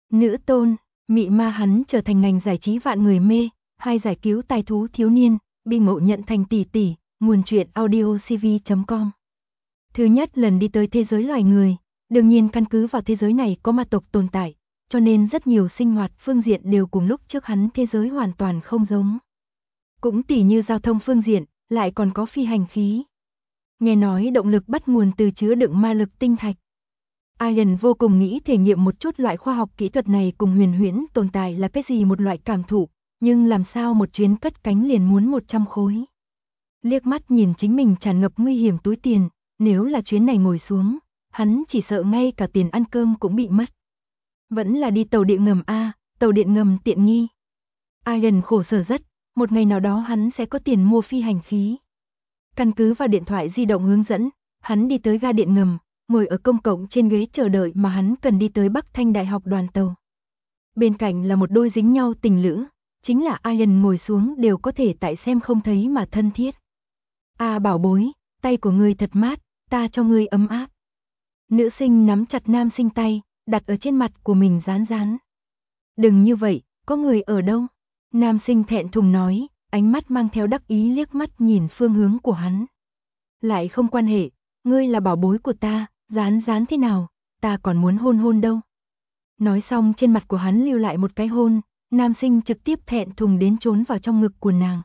Nữ tôn, mị ma hắn trở thành ngành giải trí vạn người mê, hay giải cứu tài thú thiếu niên, bị ngộ nhận thành tỷ tỷ, nguồn truyện audiocv.com. Thứ nhất lần đi tới thế giới loài người, đương nhiên căn cứ vào thế giới này có ma tộc tồn tại, cho nên rất nhiều sinh hoạt phương diện đều cùng lúc trước hắn thế giới hoàn toàn không giống. Cũng tỉ như giao thông phương diện, lại còn có phi hành khí. Nghe nói động lực bắt nguồn từ chứa đựng ma lực tinh thạch. Ian vô cùng nghĩ thể nghiệm một chút loại khoa học kỹ thuật này cùng huyền huyễn tồn tại là cái gì một loại cảm thụ, nhưng làm sao một chuyến cất cánh liền muốn 100 khối. Liếc mắt nhìn chính mình tràn ngập nguy hiểm túi tiền, nếu là chuyến này ngồi xuống, hắn chỉ sợ ngay cả tiền ăn cơm cũng bị mất. Vẫn là đi tàu điện ngầm A, tàu điện ngầm tiện nghi. Ian khổ sở rất, một ngày nào đó hắn sẽ có tiền mua phi hành khí. Căn cứ vào điện thoại di động hướng dẫn, hắn đi tới ga điện ngầm, ngồi ở công cộng trên ghế chờ đợi mà hắn cần đi tới Bắc Thanh Đại học đoàn tàu. Bên cạnh là một đôi dính nhau tình lữ, chính là Ian ngồi xuống đều có thể tại xem không thấy mà thân thiết. Bảo bối, tay của ngươi thật mát, ta cho ngươi ấm áp. Nữ sinh nắm chặt nam sinh tay, đặt ở trên mặt của mình rán rán. Đừng như vậy, có người ở đâu? Nam sinh thẹn thùng nói, ánh mắt mang theo đắc ý liếc mắt nhìn phương hướng của hắn. Lại không quan hệ, ngươi là bảo bối của ta, rán rán thế nào, ta còn muốn hôn hôn đâu. Nói xong trên mặt của hắn lưu lại một cái hôn, nam sinh trực tiếp thẹn thùng đến trốn vào trong ngực của nàng.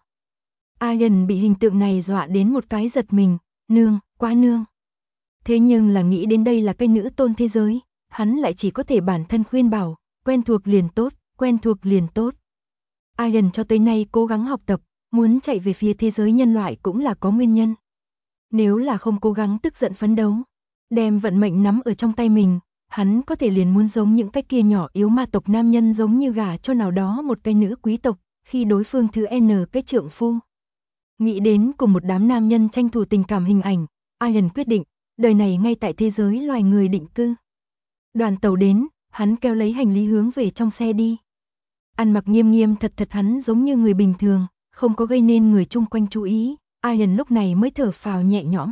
Ian bị hình tượng này dọa đến một cái giật mình, nương, quá nương. Thế nhưng là nghĩ đến đây là cái nữ tôn thế giới, hắn lại chỉ có thể bản thân khuyên bảo, quen thuộc liền tốt, quen thuộc liền tốt. Ian cho tới nay cố gắng học tập, muốn chạy về phía thế giới nhân loại cũng là có nguyên nhân. Nếu là không cố gắng tức giận phấn đấu, đem vận mệnh nắm ở trong tay mình, hắn có thể liền muốn giống những cái kia nhỏ yếu ma tộc nam nhân giống như gả cho nào đó một cái nữ quý tộc, khi đối phương thứ N cái trượng phu. Nghĩ đến cùng một đám nam nhân tranh thủ tình cảm hình ảnh, Ian quyết định, đời này ngay tại thế giới loài người định cư. Đoàn tàu đến, hắn kéo lấy hành lý hướng về trong xe đi. Ăn mặc nghiêm nghiêm thật thật hắn giống như người bình thường, không có gây nên người chung quanh chú ý, Ian lúc này mới thở phào nhẹ nhõm.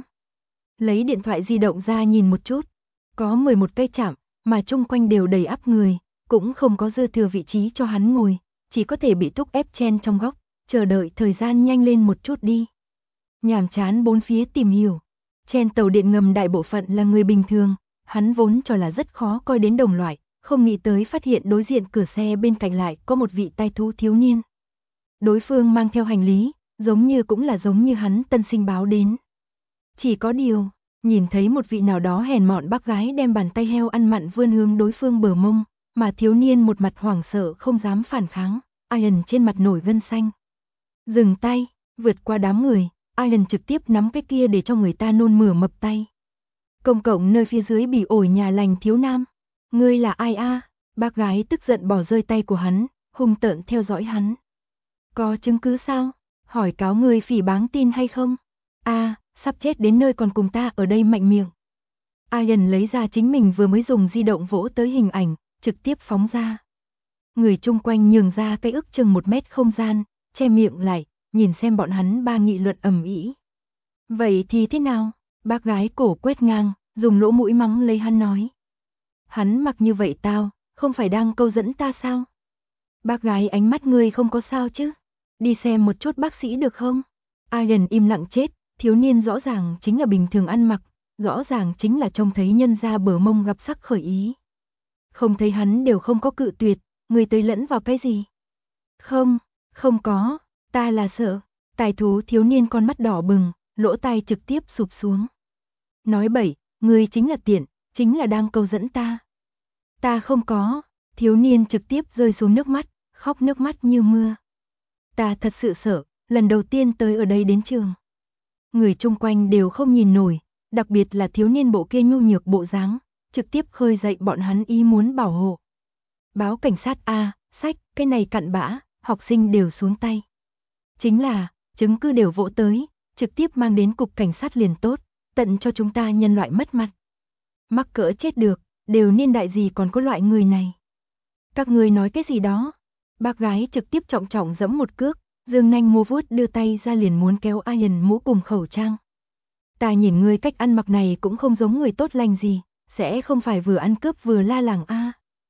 Lấy điện thoại di động ra nhìn một chút, có 11 cây chạm, mà chung quanh đều đầy ắp người, cũng không có dư thừa vị trí cho hắn ngồi, chỉ có thể bị thúc ép chen trong góc, chờ đợi thời gian nhanh lên một chút đi. Nhàm chán bốn phía tìm hiểu, trên tàu điện ngầm đại bộ phận là người bình thường, hắn vốn cho là rất khó coi đến đồng loại, không nghĩ tới phát hiện đối diện cửa xe bên cạnh lại có một vị tai thú thiếu niên. Đối phương mang theo hành lý, giống như cũng là giống như hắn tân sinh báo đến. Chỉ có điều, nhìn thấy một vị nào đó hèn mọn bác gái đem bàn tay heo ăn mặn vươn hướng đối phương bờ mông, mà thiếu niên một mặt hoảng sợ không dám phản kháng, Ian trên mặt nổi gân xanh. Dừng tay, vượt qua đám người, Ian trực tiếp nắm cái kia để cho người ta nôn mửa mập tay. Công cộng nơi phía dưới bị ổi nhà lành thiếu nam. Ngươi là ai a? Bác gái tức giận bỏ rơi tay của hắn, hung tợn theo dõi hắn. Có chứng cứ sao? Hỏi cáo ngươi phỉ báng tin hay không? Sắp chết đến nơi còn cùng ta ở đây mạnh miệng. Ian lấy ra chính mình vừa mới dùng di động vỗ tới hình ảnh, trực tiếp phóng ra. Người chung quanh nhường ra cái ước chừng 1 mét không gian, che miệng lại, nhìn xem bọn hắn ba nghị luận ầm ĩ. Vậy thì thế nào? Bác gái cổ quét ngang, dùng lỗ mũi mắng lấy hắn nói. Hắn mặc như vậy tao, không phải đang câu dẫn ta sao? Bác gái ánh mắt ngươi không có sao chứ? Đi xem một chút bác sĩ được không? Ian im lặng chết, thiếu niên rõ ràng chính là bình thường ăn mặc, rõ ràng chính là trông thấy nhân ra bờ mông gặp sắc khởi ý. Không thấy hắn đều không có cự tuyệt, người tới lẫn vào cái gì? Không có, ta là sợ. Tài thú thiếu niên con mắt đỏ bừng, lỗ tai trực tiếp sụp xuống. Nói bậy, ngươi chính là tiện, chính là đang câu dẫn ta. Ta không có, thiếu niên trực tiếp rơi xuống nước mắt, khóc nước mắt như mưa. Ta thật sự sợ, lần đầu tiên tới ở đây đến trường. Người chung quanh đều không nhìn nổi, đặc biệt là thiếu niên bộ kia nhu nhược bộ dáng, trực tiếp khơi dậy bọn hắn ý muốn bảo hộ. Báo cảnh sát sách, cái này cặn bã, học sinh đều xuống tay. Chính là, chứng cứ đều vỗ tới, trực tiếp mang đến cục cảnh sát liền tốt, tận cho chúng ta nhân loại mất mặt. Mắc cỡ chết được, đều niên đại gì còn có loại người này. Các ngươi nói cái gì đó? Bác gái trực tiếp trọng trọng giẫm một cước, dương nanh múa vuốt đưa tay ra liền muốn kéo Ian mũ cùng khẩu trang. Ta nhìn ngươi cách ăn mặc này cũng không giống người tốt lành gì, sẽ không phải vừa ăn cướp vừa la làng a.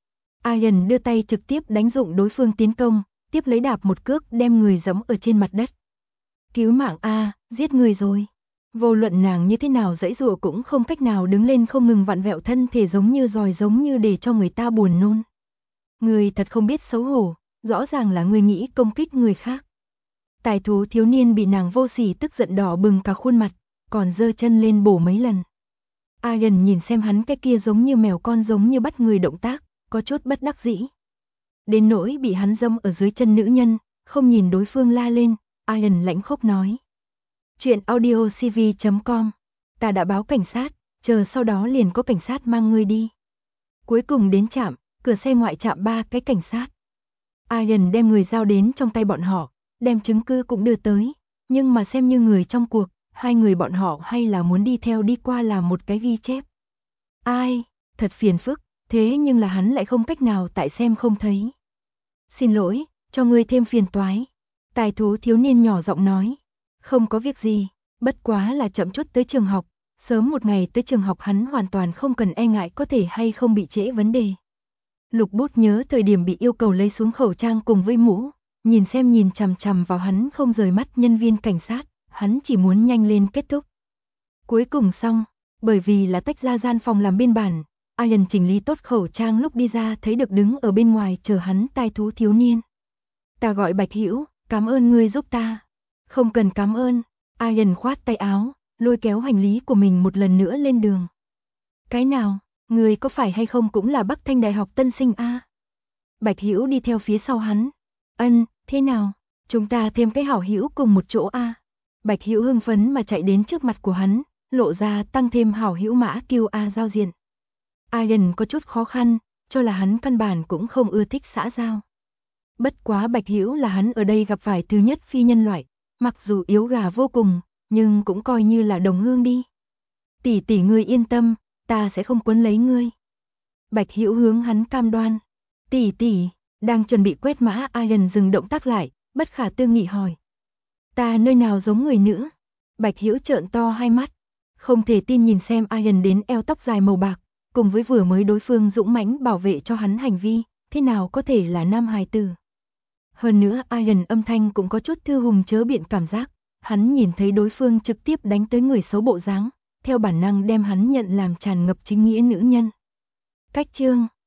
Ian đưa tay trực tiếp đánh dụng đối phương tiến công, tiếp lấy đạp một cước đem người giẫm ở trên mặt đất. Cứu mạng a, giết người rồi. Vô luận nàng như thế nào giãy giụa cũng không cách nào đứng lên, không ngừng vặn vẹo thân thể giống như giòi, giống như để cho người ta buồn nôn. Người thật không biết xấu hổ, rõ ràng là người nghĩ công kích người khác. Tài thú thiếu niên bị nàng vô sỉ tức giận đỏ bừng cả khuôn mặt, còn giơ chân lên bổ mấy lần. Ian nhìn xem hắn cái kia giống như mèo con giống như bắt người động tác, có chút bất đắc dĩ. Đến nỗi bị hắn dâm ở dưới chân nữ nhân, không nhìn đối phương la lên, Ian lãnh khốc nói. Chuyện audiocv.com, ta đã báo cảnh sát, chờ sau đó liền có cảnh sát mang ngươi đi. Cuối cùng đến trạm, cửa xe ngoại trạm 3 cái cảnh sát. Ian đem người giao đến trong tay bọn họ, đem chứng cứ cũng đưa tới, nhưng mà xem như người trong cuộc, hai người bọn họ hay là muốn đi theo đi qua làm một cái ghi chép. Ai, thật phiền phức, thế nhưng là hắn lại không cách nào tại xem không thấy. Xin lỗi, cho ngươi thêm phiền toái. Tài thú thiếu niên nhỏ giọng nói. Không có việc gì, bất quá là chậm chút tới trường học, sớm một ngày tới trường học hắn hoàn toàn không cần e ngại có thể hay không bị trễ vấn đề. Lục Bút nhớ thời điểm bị yêu cầu lấy xuống khẩu trang cùng với mũ, nhìn xem nhìn chằm chằm vào hắn không rời mắt nhân viên cảnh sát, hắn chỉ muốn nhanh lên kết thúc. Cuối cùng xong, bởi vì là tách ra gian phòng làm biên bản, Ian chỉnh lý tốt khẩu trang lúc đi ra thấy được đứng ở bên ngoài chờ hắn tài thú thiếu niên. Ta gọi Bạch Hữu, cảm ơn ngươi giúp ta. Không cần cảm ơn, Ian khoát tay áo, lôi kéo hành lý của mình một lần nữa lên đường. Cái nào, ngươi có phải hay không cũng là Bắc Thanh Đại học tân sinh a? Bạch Hữu đi theo phía sau hắn. Thế nào, chúng ta thêm cái hảo hữu cùng một chỗ a? Bạch Hữu hưng phấn mà chạy đến trước mặt của hắn, lộ ra tăng thêm hảo hữu mã QA giao diện. Ian có chút khó khăn, cho là hắn căn bản cũng không ưa thích xã giao. Bất quá Bạch Hữu là hắn ở đây gặp phải thứ nhất phi nhân loại, mặc dù yếu gà vô cùng, nhưng cũng coi như là đồng hương đi. Tỷ tỷ ngươi yên tâm, ta sẽ không quấn lấy ngươi. Bạch Hữu hướng hắn cam đoan. Tỷ tỷ, đang chuẩn bị quét mã, Ian dừng động tác lại, bất khả tư nghị hỏi. Ta nơi nào giống người nữa? Bạch Hữu trợn to hai mắt, không thể tin nhìn xem Ian đến eo tóc dài màu bạc, cùng với vừa mới đối phương dũng mãnh bảo vệ cho hắn hành vi, thế nào có thể là nam hài tử. Hơn nữa Ian âm thanh cũng có chút thư hùng chớ biện cảm giác, hắn nhìn thấy đối phương trực tiếp đánh tới người xấu bộ dáng, theo bản năng đem hắn nhận làm tràn ngập chính nghĩa nữ nhân. Cách chương